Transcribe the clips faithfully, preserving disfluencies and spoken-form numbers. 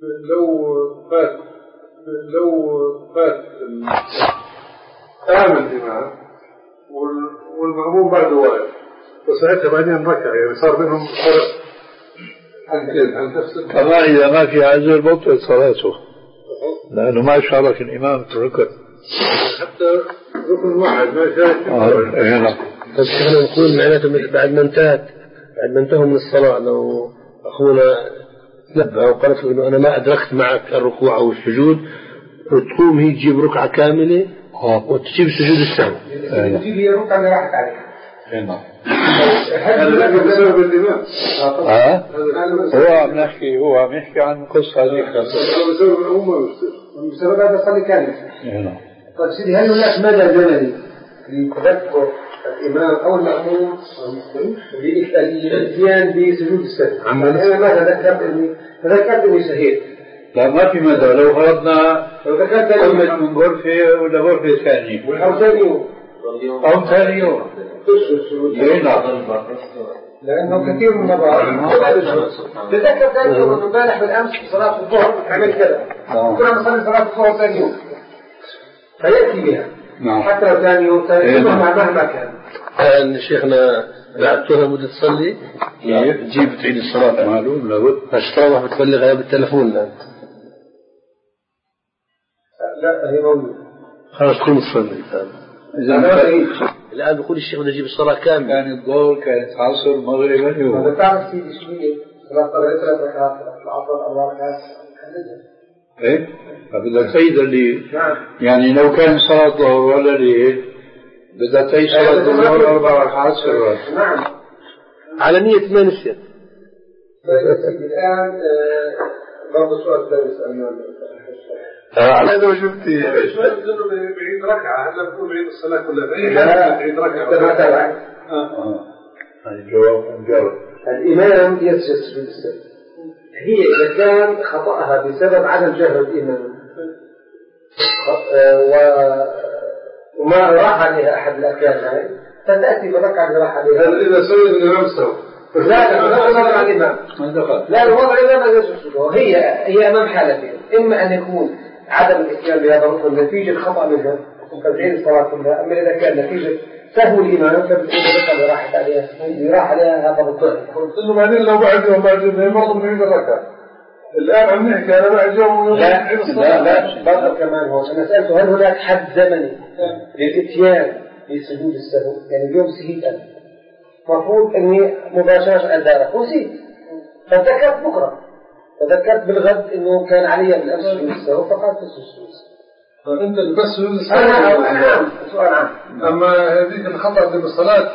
لو فات لو فات قام الإمام والمأموم بعده واقف وساعتها بعدين ركع، يعني صار بينهم فرق. كما إذا ما في عذر بطل صلاته لأنه ما شارك الإمام في الركن، حتى ركن واحد ما شارك. آه بس احنا نقول معناته بعد ما انتهت بعد ما انتهوا من الصلاة، لو أخونا نبه وقالت له إنه أنا ما أدركت معك الركوع أو السجود، وتقوم هي تجيب ركعة كاملة وتجيب سجود السهو. تجيب هي الركعة اللي راحت عليها. هذا بسبب الإمام. ها؟ هو عم نحكي هو عم يحكي عن قصة هذيك. بسبب الأمة بسبب هذا صلي كامل. طيب سيدي، هل هناك مدى زمني لتذكر الإمام أو المأموم بالإتيان بسجود السهو؟ أنا ما تذكرت إني تذكرت إني سهيت. لا ما في مدى، لو فرضنا لو ذكرت قمت من غرفة ولا غرفة ثانية أو ثاني يوم أو ثاني يوم لأنه كثير من المرات تذكر ثاني يوم امبارح بالأمس في صلاة الظهر عمل كذا، كنا نصلي صلاة الظهر ثاني يوم فيأتي بها حتى لو ثاني يوم ثاني يوم مهما كان. الآن شيخنا بعد تهم بدي تصلي تجيب تعيد الصلاة معلوم لابد بس تروح بتبلغ عليها بالتلفون. لا لا هي موجودة خلاص تكون تصلي. الآن بقول الشيخ بده يجيب الصلاة كاملة، كانت الظهر كانت عصر مغرب اليوم. هذا تعرف سيدي شوية صلاة طلعت ثلاث ركعات العصر أربع ركعات إيه فبدك تعيد اللي يعني لو كان صلاة ظهر ولا ليل بدك تعيد صلاة الظهر أربع ركعات سرا. نعم على نية ما نسيت. الآن برضه سؤال ثاني يسألني على هذا وجبتي ايش ما تقولوا بعيد ركعه؟ هلا بنقول بعيد الصلاه كلها بعيد ركعه. اه الجواب مجرد الامام يسجد سجود السهو. هي اذا كان خطأها بسبب عدم جهل الامام وما راح عليها احد الاكيان هاي فتاتي بالركعه اللي راح عليها. هذا اذا سجد الامام سهو. لا لا لا وضع الامام لا الوضع الامام يسجد. هي هي امام حالتين، اما ان يكون عدم الاتيان بهذا الركن نتيجة خطأ منها فتعيد الصلاة كلها، أما إذا كان نتيجة سهو الإمام فبتكون الركعة اللي راحت عليها اللي راح عليها هذا الركن. قلت له بعدين لو بعد يوم بعد يوم برضه بنعيد الركعة. الآن عم نحكي أنا بعد يوم ويوم لا لا لا برضه كمان هو أنا سألته هل هناك حد زمني للإتيان بسجود السهو؟ يعني اليوم سهيت أنا مفروض إني مباشرة أدارك وسيت فذكرت بكرة تذكرت بالغد إنه كان علي بالأمس سجود السهو فقالت سجود السهو. فأنت بس سجود السهو. أنا نعم سؤال عام. أما هذيك الخطأ اللي بالصلاة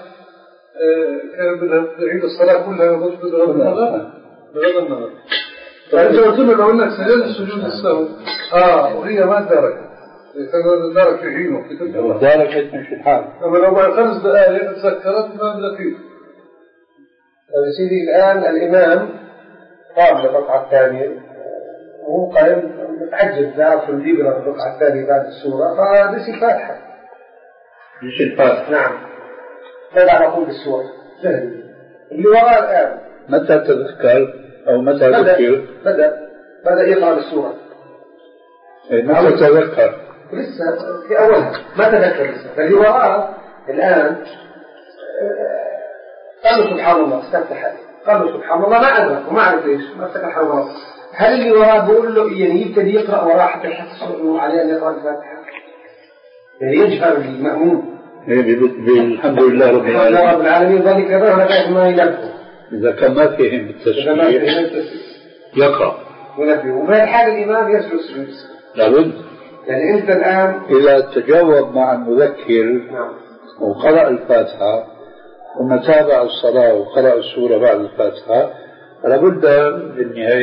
كان بدها تعيد الصلاة كلها وتسجد بغض النظر بغض النظر. فأنت قلت له لو إنك سجدت سجود السهو آه وهي ما دركت كان درك في حينه دركت مش الحال. أما لو بعد خمس دقائق تذكرت ما بدها فيه. طيب سيدي الآن الإمام قام للركعة الثانية وهو قائم متعجب بيعرف نجيب الركعة الثانية بعد السورة فنسي الفاتحة. نسي الفاتحة. نعم. فلا على طول بالسورة. سهل. اللي وراء الآن. متى تذكر أو متى تذكر؟ بدأ بدأ يقرأ بالسورة. إيه متى تذكر؟ لسه في أولها ما تذكر لسه. فاللي وراء الآن قالوا سبحان الله استفتح. قالوا سبحان الله ما أدرك وما أعرف إيش ما فتح الله. هل اللي وراه بقول له يعني يبتدي يقرأ وراه حتى يحس إنه عليه أن يقرأ الفاتحة؟ يعني يجهر المأمون. إيه بالحمد لله رب العالمين. رب العالمين ذلك كذا لغاية ما ينبه. إذا كان ما فهم بالتشريع يقرأ. ينبه وفي الحال الإمام يسجد سجود. لابد. يعني أنت الآن إذا تجاوب مع المذكر وقرأ الفاتحة ثم تابع الصلاة وقرأ السورة بعد الفاتحة لابد بالنهاية